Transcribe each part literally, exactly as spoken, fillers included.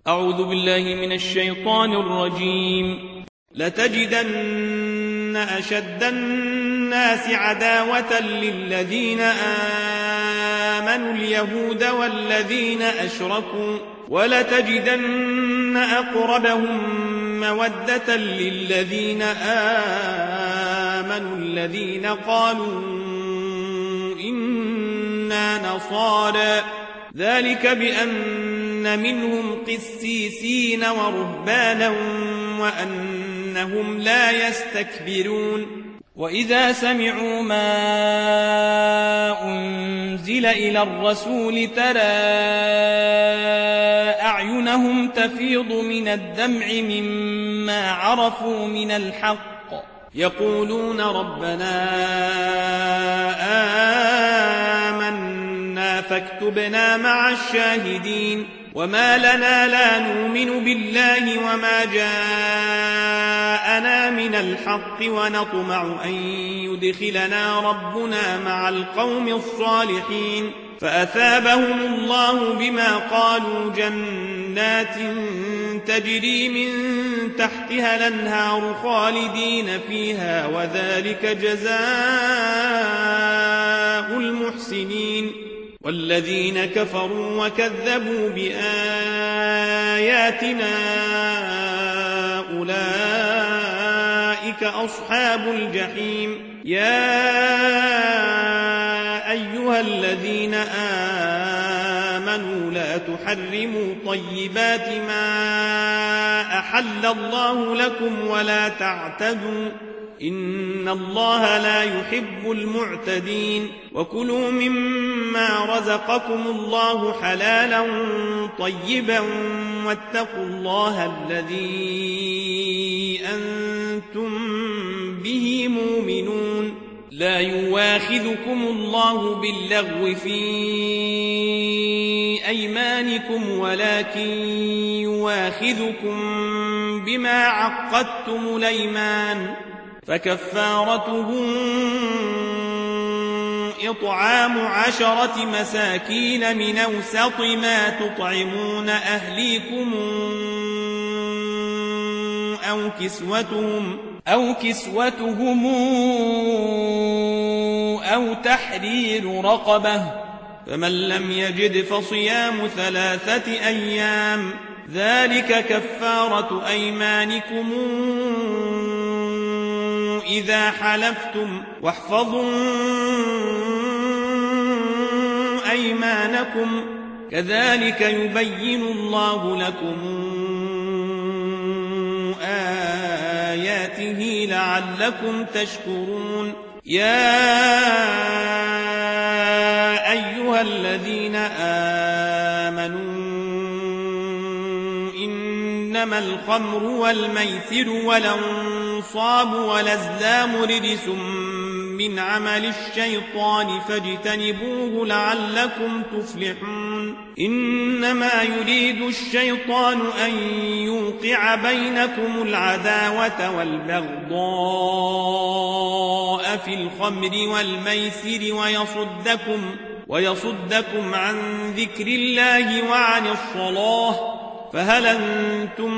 أعوذ بالله من الشيطان الرجيم. لتجدن أشد الناس عداوة للذين آمنوا اليهود والذين أشركوا ولتجدن أقربهم مودة للذين آمنوا الذين قالوا إنا نصارى ذلك بأن منهم قسيسين ورهبانا وأنهم لا يستكبرون. وإذا سمعوا ما أنزل إلى الرسول ترى أعينهم تفيض من الدمع مما عرفوا من الحق يقولون ربنا آمنا فاكتبنا مع الشاهدين. وما لنا لا نؤمن بالله وما جاءنا من الحق ونطمع أن يدخلنا ربنا مع القوم الصالحين. فأثابهم الله بما قالوا جنات تجري من تحتها الأنهار خالدين فيها وذلك جزاء المحسنين. والذين كفروا وكذبوا بآياتنا أولئك أصحاب الجحيم. يا أيها الذين آمنوا لا تحرموا طيبات ما أحل الله لكم ولا تعتدوا إن الله لا يحب المعتدين. وكلوا مما رزقكم الله حلالا طيبا واتقوا الله الذي أنتم به مؤمنون. لا يواخذكم الله باللغو في أيمانكم ولكن يواخذكم بما عقدتم الأيمان فكفارته إطعام عشرة مساكين من أوسط ما تطعمون أهليكم أو كسوتهم أو كسوتهم أو تحرير رقبة فمن لم يجد فصيام ثلاثة أيام ذلك كفارة أيمانكم إذا حلفتم واحفظوا أيمانكم كذلك يبين الله لكم آياته لعلكم تشكرون. يا أيها الذين آمنوا إنما الخمر والميسر والأنصاب والأزلام رجس من عمل الشيطان فاجتنبوه لعلكم تفلحون. إنما يريد الشيطان أن يوقع بينكم العداوة والبغضاء في الخمر والميسر ويصدكم, ويصدكم عن ذكر الله وعن الصلاة فهل أنتم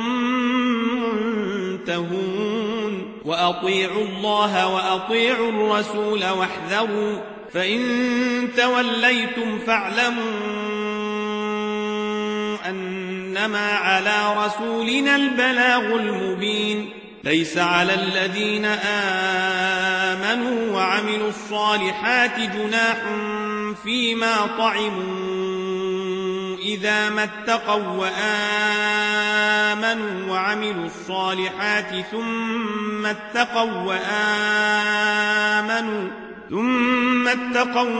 منتهون. وأطيعوا الله وأطيعوا الرسول واحذروا فإن توليتم فاعلموا أنما على رسولنا البلاغ المبين. ليس على الذين آمنوا وعملوا الصالحات جناح فيما طعموا إذا ما اتقوا وآمنوا وعملوا الصالحات ثم اتقوا وآمنوا ثم اتقوا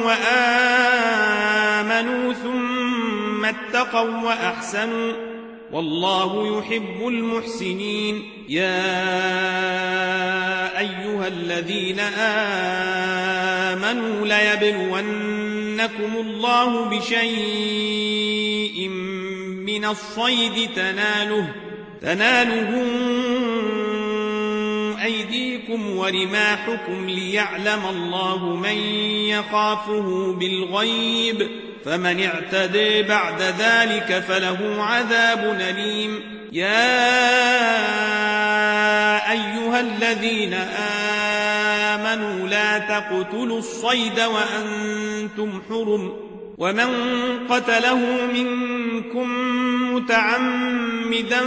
وآمنوا ثم اتقوا وأحسنوا والله يحب المحسنين. يا أيها الذين آمنوا ليبلونكم الله بشيء من الصيد تناله تناله أيديكم ورماحكم ليعلم الله من يخافه بالغيب فمن اعتدى بعد ذلك فله عذاب أليم. يا أيها الذين آمنوا لا تقتلوا الصيد وأنتم حرم، ومن قتله منكم متعمدا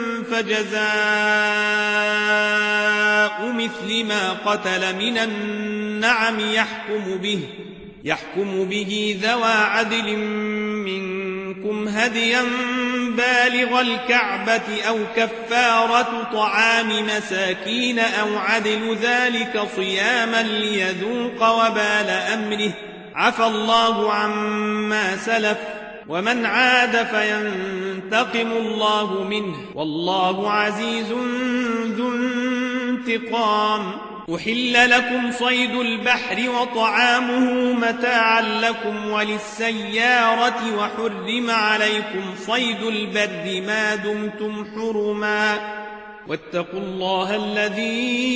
فجزاء مثل ما قتل من النعم يحكم به يحكم به ذوى عدل منكم هديا بالغ الكعبة أو كفارة طعام مساكين أو عدل ذلك صياما ليذوق وبال أمره، عفى الله عما سلف، ومن عاد فينتقم الله منه، والله عزيز ذو انتقام. أحل لكم صيد البحر وطعامه متاعا لكم وللسيارة، وحرم عليكم صيد البر ما دمتم حرما، واتقوا الله الذي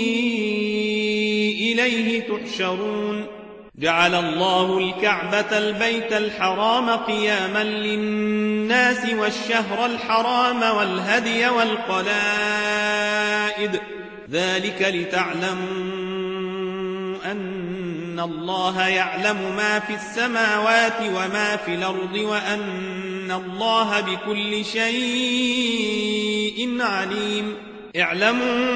إليه تحشرون. جعل الله الكعبة البيت الحرام قياما للناس والشهر الحرام والهدي والقلائد، ذلك لتعلموا أن الله يعلم ما في السماوات وما في الأرض وأن الله بكل شيء عليم. اعلموا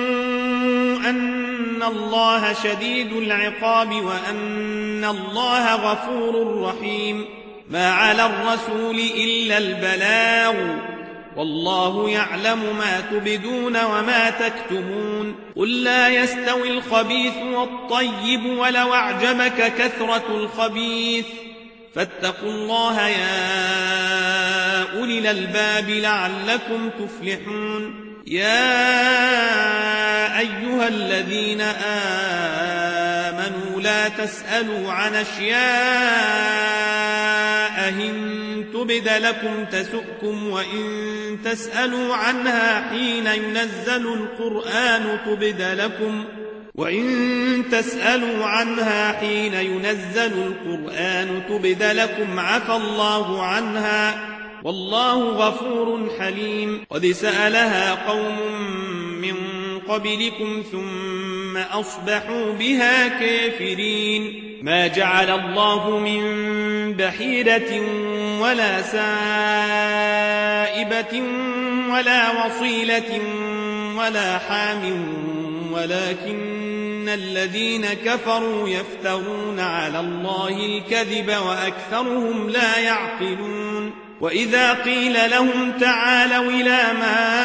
أن الله شديد العقاب وأن الله غفور رحيم. ما على الرسول إلا البلاغ، والله يعلم ما تبدون وما تكتمون. قل لا يستوي الخبيث والطيب ولو أعجبك كثرة الخبيث، فاتقوا الله يا أولي الألباب لعلكم تفلحون. يا أيها الذين آمنوا لا تسألوا عن أشياء إن تبد لكم تسؤكم، وإن تسألوا عنها حين ينزل القرآن تبد لكم وإن تسألوا عنها حين ينزل القرآن تبد لكم عفى الله عنها، والله غفور حليم. قد سألها قوم من قبلكم ثم أصبحوا بها كافرين. ما جعل الله من بحيرة ولا سائبة ولا وصيلة ولا حام، ولكن الذين كفروا يفترون على الله الكذب وأكثرهم لا يعقلون. وإذا قيل لهم تعالوا إلى ما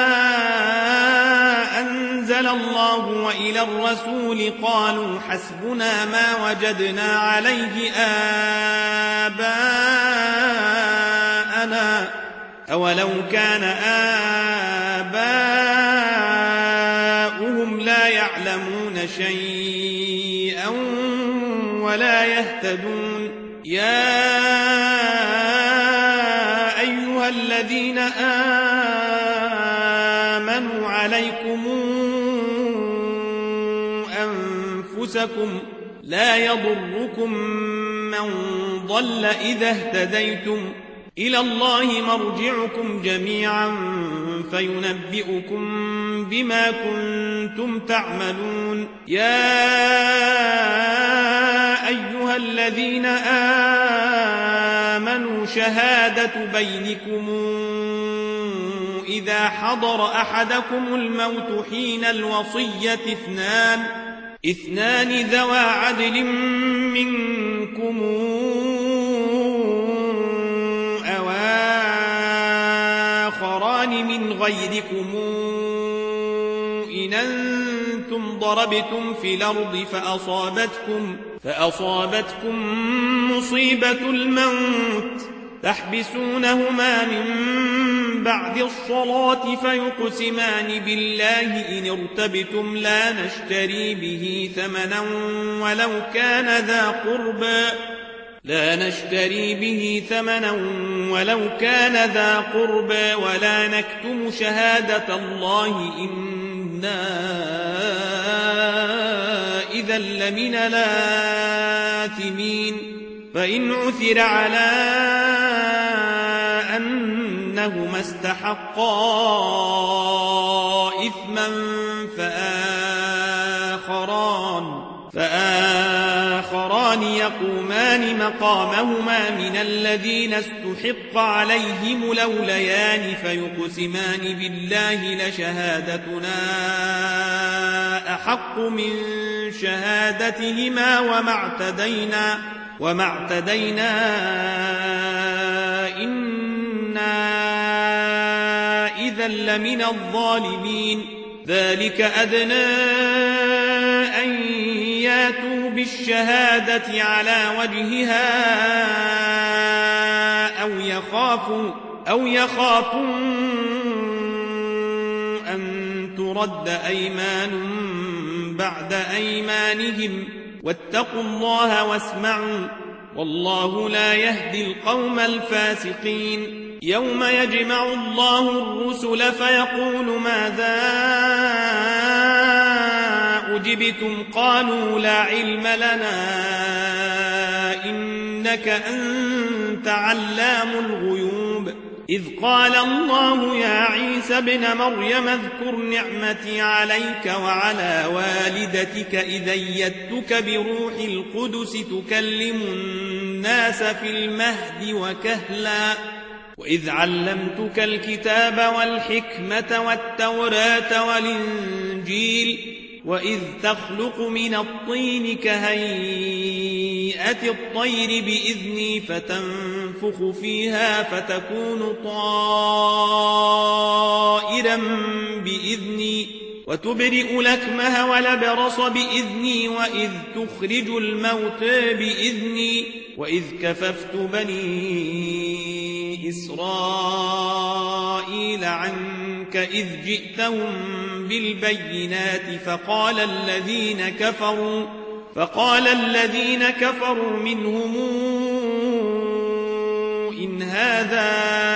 أنزل الله وإلى الرسول قالوا حسبنا ما وجدنا عليه آباءنا، أولو كان آباؤهم لا يعلمون شيئا ولا يهتدون. يا أيها الذين آمنوا عليكم أنفسكم لا يضركم من ضل إذا اهتديتم، إلى الله مرجعكم جميعا فينبئكم بما كنتم تعملون. يا أيها الذين آمنوا شهادة بينكم إذا حضر أحدكم الموت حين الوصية اثنان اثنان ذوى عدل منكم أو آخران من غيركم إن أنتم ضربتم في الأرض فأصابتكم, فأصابتكم مصيبة الموت تحبسونهما من بعد الصلاة فيقسمان بالله إن ارتبتم لا نشتري به ثمنا ولو كان ذا قربى لا نشتري به ثمنا ولو كان ذا قربى ولا نكتم شهادة الله إنا إذا لمن الآثمين. فإن عثر على أنهما استحقا إثما فآخران, فآخران يقومان مقامهما من الذين استحق عليهم الأوليان فيقسمان بالله لشهادتنا أحق من شهادتهما وما اعتدينا, وما اعتدينا إنا إذا لمن الظالمين. ذلك أدنى أن ياتوا بالشهادة على وجهها أو يخافوا, أو يخافوا أن ترد أيمان بعد أيمانهم واتقوا الله واسمعوا والله لا يهدي القوم الفاسقين. يوم يجمع الله الرسل فيقول ماذا أجبتم قالوا لا علم لنا إنك أنت علام الغيوب. إذ قال الله يا عيسى ابن مريم اذكر نعمتي عليك وعلى والدتك إذ أيدتك بروح القدس تكلم الناس في المهد وكهلا وإذ علمتك الكتاب والحكمة والتوراة والإنجيل وإذ تخلق من الطين كهيئة الطير بإذني فتنفخ فيها فتكون طائرا بإذني وتبرئ الأكمه والأبرص بإذني وإذ تخرج الموتى بإذني وإذ كففت بني إسرائيل عنك إذ جئتهم بالبينات فقال الذين كفروا فقال الذين كفروا منهم إن هذا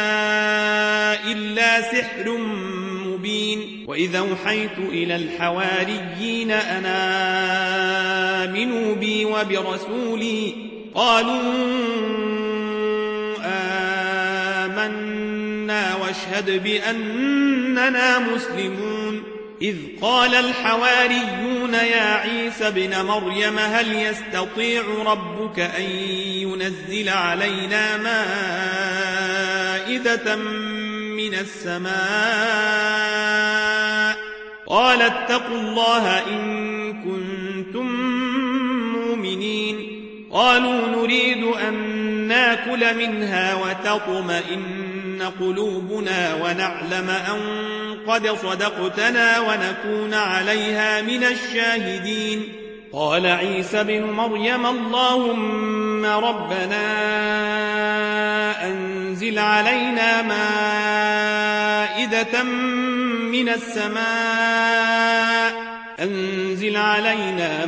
إلا سحر مبين. وإذا أوحيت إلى الحواريين أن آمنوا بي وبرسولي قالوا آمنا واشهد بأننا مسلمون. إذ قال الحواريون يا عيسى ابن مريم هل يستطيع ربك أن ينزل علينا مائدة من السماء قال اتقوا الله إن كنتم مؤمنين. قالوا نريد أن ناكل منها وتطمئن قلوبنا ونعلم أن قد صدقتنا ونكون عليها من الشاهدين. قال عيسى بن مريم اللهم ربنا أنزل علينا مائدة من السماء أنزل علينا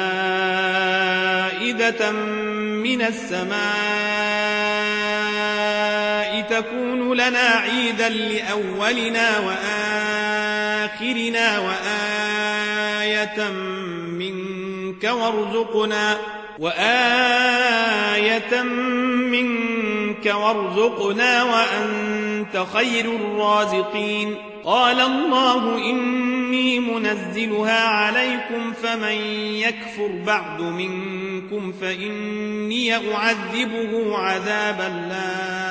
مائدة من السماء تكون لنا عيدا لأولنا وآخرنا وآية منك وارزقنا وآية منك وارزقنا وأنت خير الرازقين. قال الله إني منزلها عليكم فمن يكفر بعد منكم فإني أعذبه عذابا لا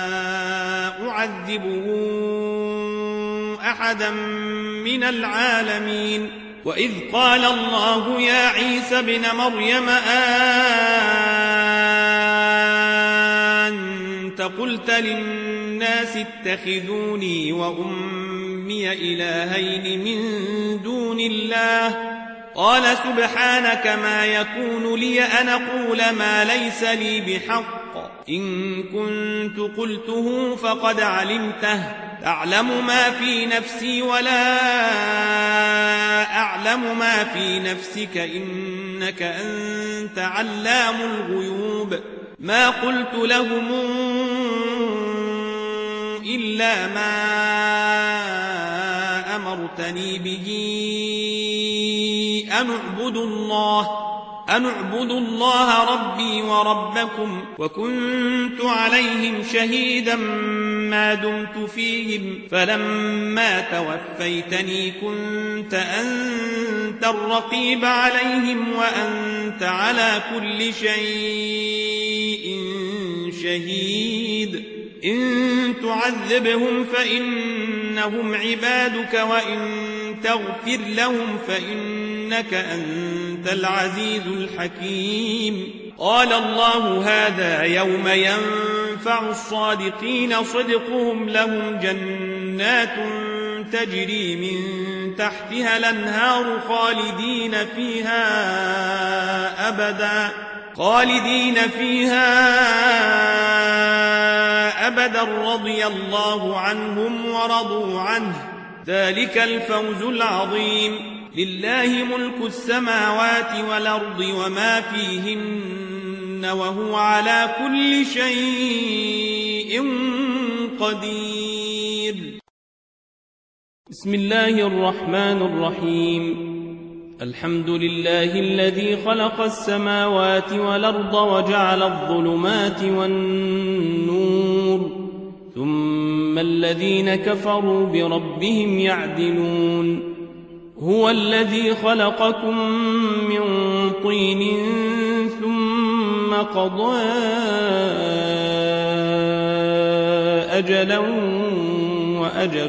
أعذبه أحدا من العالمين. وإذ قال الله يا عيسى ابن مريم أنت قلت للناس اتخذوني وأمي إلهين من دون الله قال سبحانك ما يكون لي أن أقول ما ليس لي بحق إن كنت قلته فقد علمته تعلم ما في نفسي ولا أعلم ما في نفسك إنك أنت علام الغيوب. ما قلت لهم إلا ما أمرتني به أن اعبدوا الله أن اعبدوا الله ربي وربكم وكنت عليهم شهيدا ما دمت فيهم فلما توفيتني كنت أنت الرقيب عليهم وأنت على كل شيء شهيد إن تعذبهم فإنهم عبادك وإن تغفر لهم فإنك أنت العزيز الحكيم قال الله هذا يوم ينفع الصادقين صدقهم لهم جنات تجري من تحتها الأنهار خالدين فيها أبدا خالدين فيها أبدا رضي الله عنهم ورضوا عنه ذلك الفوز العظيم لله ملك السماوات والأرض وما فيهن وهو على كل شيء قدير بسم الله الرحمن الرحيم الحمد لله الذي خلق السماوات والأرض وجعل الظلمات والنور ثم الذين كفروا بربهم يعدلون هو الذي خلقكم من طين ثم قضى أجلا وأجل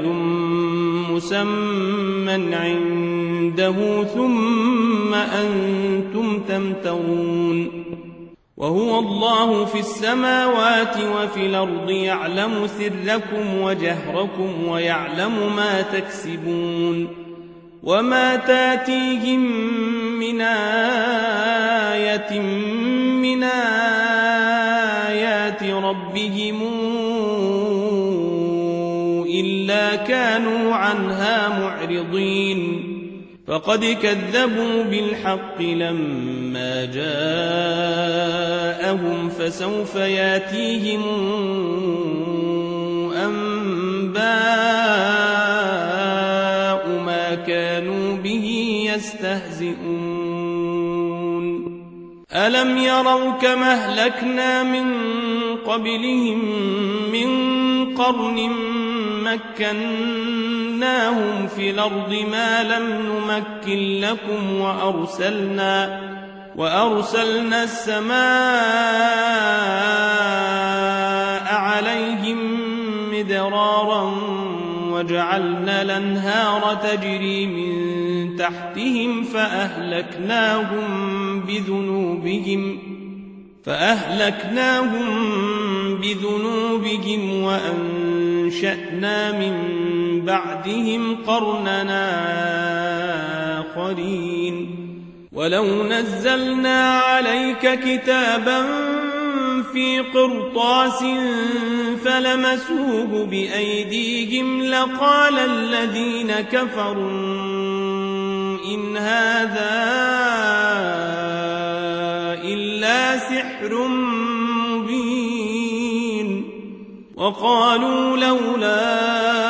مسمى عنده ثم أنتم تمترون وهو الله في السماوات وفي الأرض يعلم سركم وجهركم ويعلم ما تكسبون وما تاتيهم من آية من آيات ربهم إلا كانوا عنها معرضين فقد كذبوا بالحق لما جاءهم فسوف ياتيهم أنباء ما كانوا به يستهزئون ألم يروا كما أهلكنا من قبلهم من قرن مكناهم في الأرض ما لم نمكن لكم وأرسلنا وأرسلنا السماء عليهم مدرارا وجعلنا الأنهار تجري من تحتهم فأهلكناهم بذنوبهم فأهلكناهم بذنوبهم وأنشأنا من بعدهم قرننا آخرين ولو نزلنا عليك كتابا في قرطاس فلمسوه بأيديهم لقال الذين كفروا إن هذا إلا سحر مبين وقالوا لولا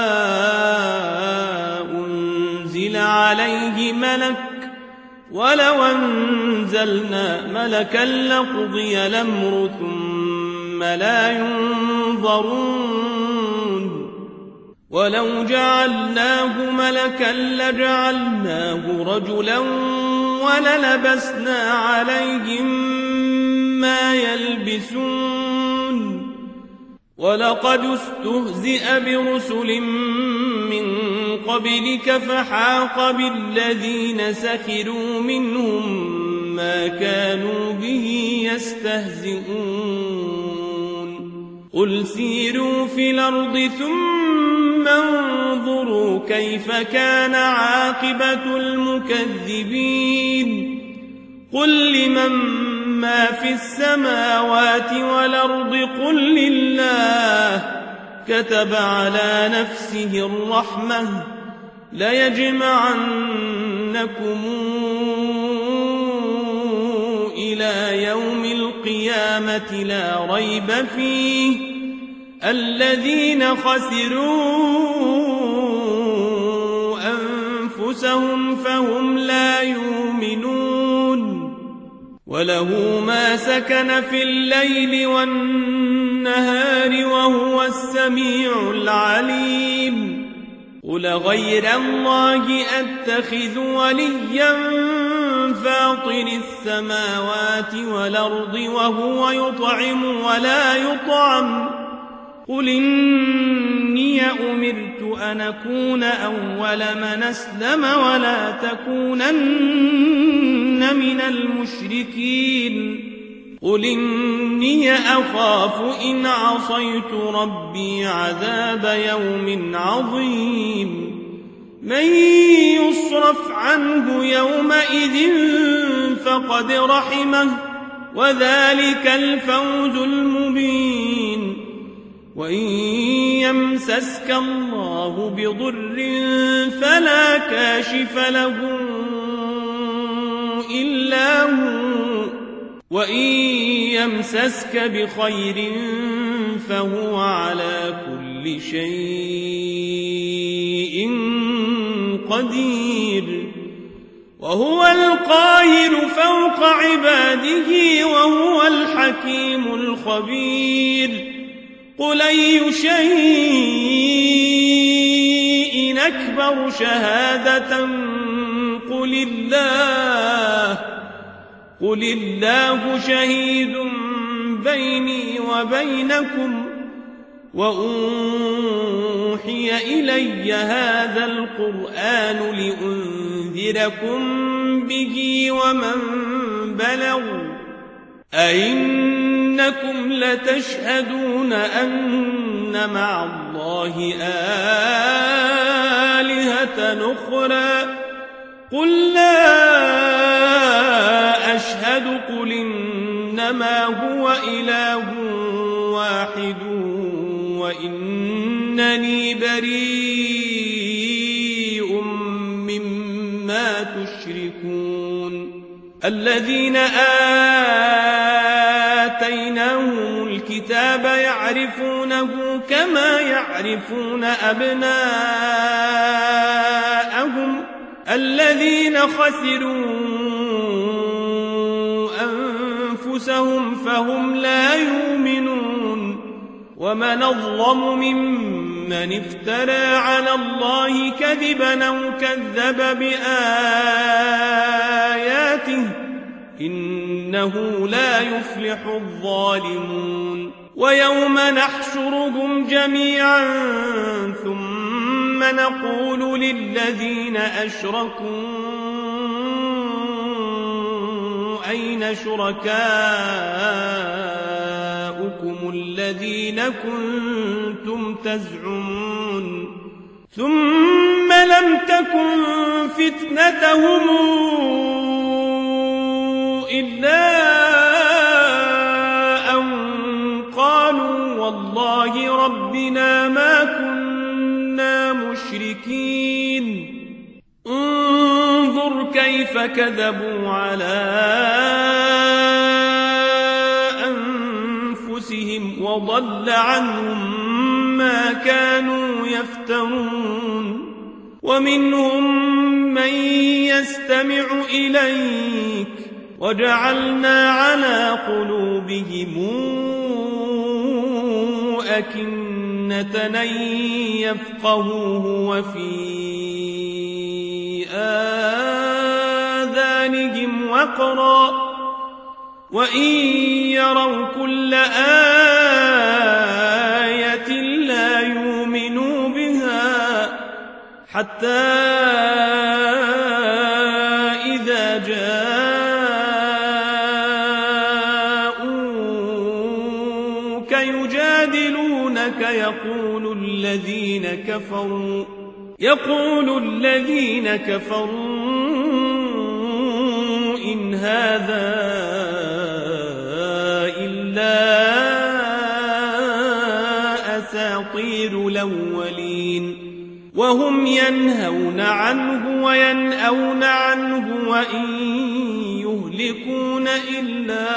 أنزل عليه ملك ولو أنزلنا ملكا لقضي الأمر ثم لا ينظرون ولو جعلناه ملكا لجعلناه رجلا وللبسنا عليهم ما يلبسون ولقد استهزئ برسل من قبلك فحاق بالذين سخروا منهم ما كانوا به يستهزئون قل سيروا في الأرض ثم انظروا كيف كان عاقبة المكذبين قل لمن ما في السماوات والأرض قل لله كتب على نفسه الرحمة ليجمعنكم إلى يوم القيامة لا ريب فيه الذين خسروا أنفسهم فهم لا يؤمنون وله ما سكن في الليل والنهار وهو السميع العليم قل غير الله أتخذ وليا فاطر السماوات والأرض وهو يطعم ولا يطعم قل إني أمرت أن أكون أول من أسلم ولا تكونن من المشركين قل إني أخاف إن عصيت ربي عذاب يوم عظيم من يصرف عنه يومئذ فقد رحمه وذلك الفوز المبين وإن يمسسك الله بضر فلا كاشف له إلا هو وإن يمسسك بخير فهو على كل شيء قدير وهو القاهر فوق عباده وهو الحكيم الخبير قل أي شيء أكبر شهادة قل الله قل الله شهيد بيني وبينكم وأوحي إلي هذا القرآن لأنذركم به ومن بلغ أئنكم لتشهدون أن مع الله آلهة أخرى قل لا أشهد قل إنما هو إله واحد وإنني بريء مما تشركون الذين آتيناهم الكتاب يعرفونه كما يعرفون أبناءهم الذين خسروا أنفسهم فهم لا يؤمنون ومن أظلم ممن افترى على الله كذبا أو كذب بآياته إنه لا يفلح الظالمون ويوم نحشرهم جميعا ثم نقول للذين أشركوا أين شركاؤكم الذين كنتم تزعمون ثم لم تكن فتنتهم إلا أن قالوا والله ربنا ما كنا مشركين انظر كيف كذبوا على أنفسهم وضل عنهم ما كانوا يفترون ومنهم من يستمع إليك وجعلنا على قلوبهم أكنة أن يفقهوه وفي آذانهم وقرا وإن يروا كل آية لا يؤمنوا بها حتى إذا جاءوك يجادلونك يقول الذين كفروا يقول الذين كفروا إن هذا إلا أساطير الأولين وهم ينهون عنه وينأون عنه وإن يهلكون إلا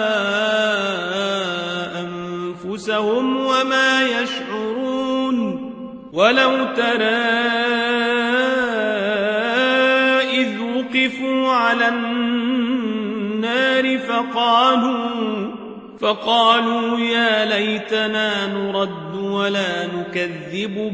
أنفسهم وما يشعرون ولو ترى إذ وقفوا على النار فقالوا فقالوا يا ليتنا نرد ولا نكذب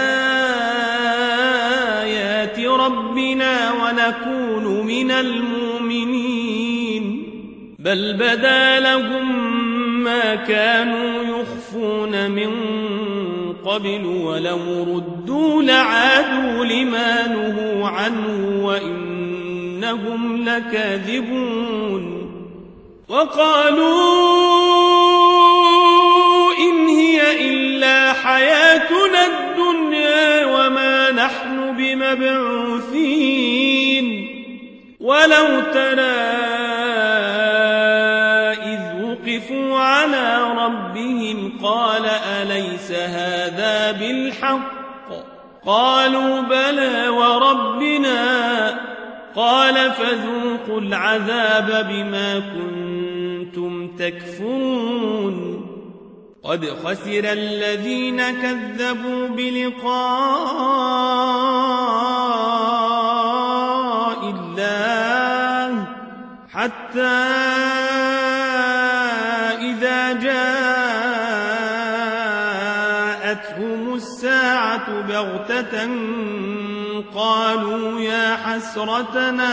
بآيات ربنا ونكون من المؤمنين بل بدا لهم ما كانوا يخفون من قبل ولو ردوا لعادوا لما نهوا عنه وإنهم لكاذبون وقالوا إن هي إلا حياتنا الدنيا وما نحن بمبعوثين ولو ترى إذ وقفوا على ربهم قال أليس هذا بالحق قالوا بلى وربنا قال فذوقوا العذاب بما كنتم تكفرون قد خسر الذين كذبوا بلقاء الله حتى إذا جاءتهم الساعة بغتة قالوا يا حسرتنا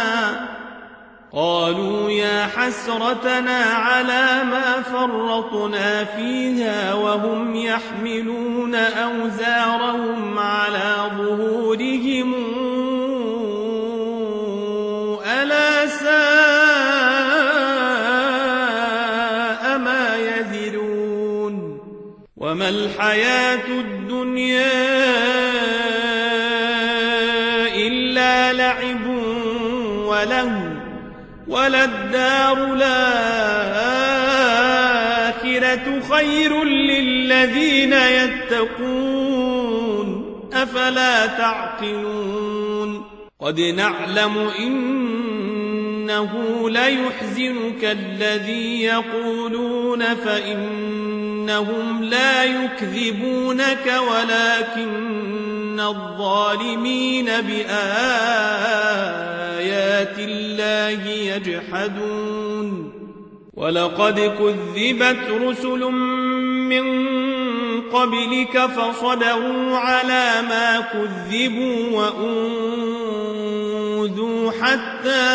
قالوا يا حسرتنا على ما فرطنا فيها وهم يحملون أوزارهم على ظهورهم ألا ساء ما يزرون وما الحياة الدنيا إلا لعب وله وللدار الآخرة خير للذين يتقون أفلا تعقلون قد نعلم إنه ليحزنك الذي يقولون فإنهم لا يكذبونك ولكن الظالمين بآيات الله يجحدون ولقد كذبت رسل من قبلك فصبروا على ما كذبوا وأوذوا حتى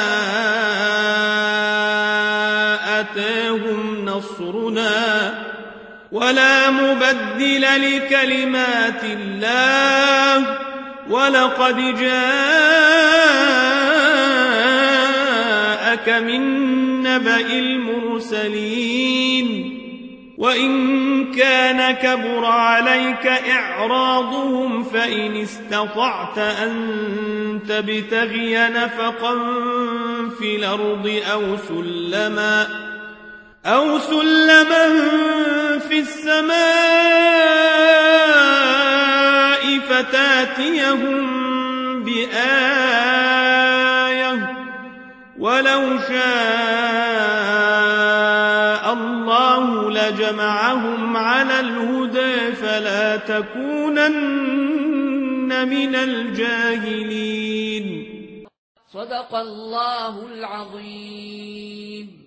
أتاهم نصرنا ولا مبدل لكلمات الله ولقد جاءك من نبأ المرسلين وإن كان كبر عليك إعراضهم فإن استطعت أن تبتغي نفقا في الأرض أو سلما أو سلما في السماء فتاتيهم بآية ولو شاء الله لجمعهم على الهدى فلا تكونن من الجاهلين صدق الله العظيم.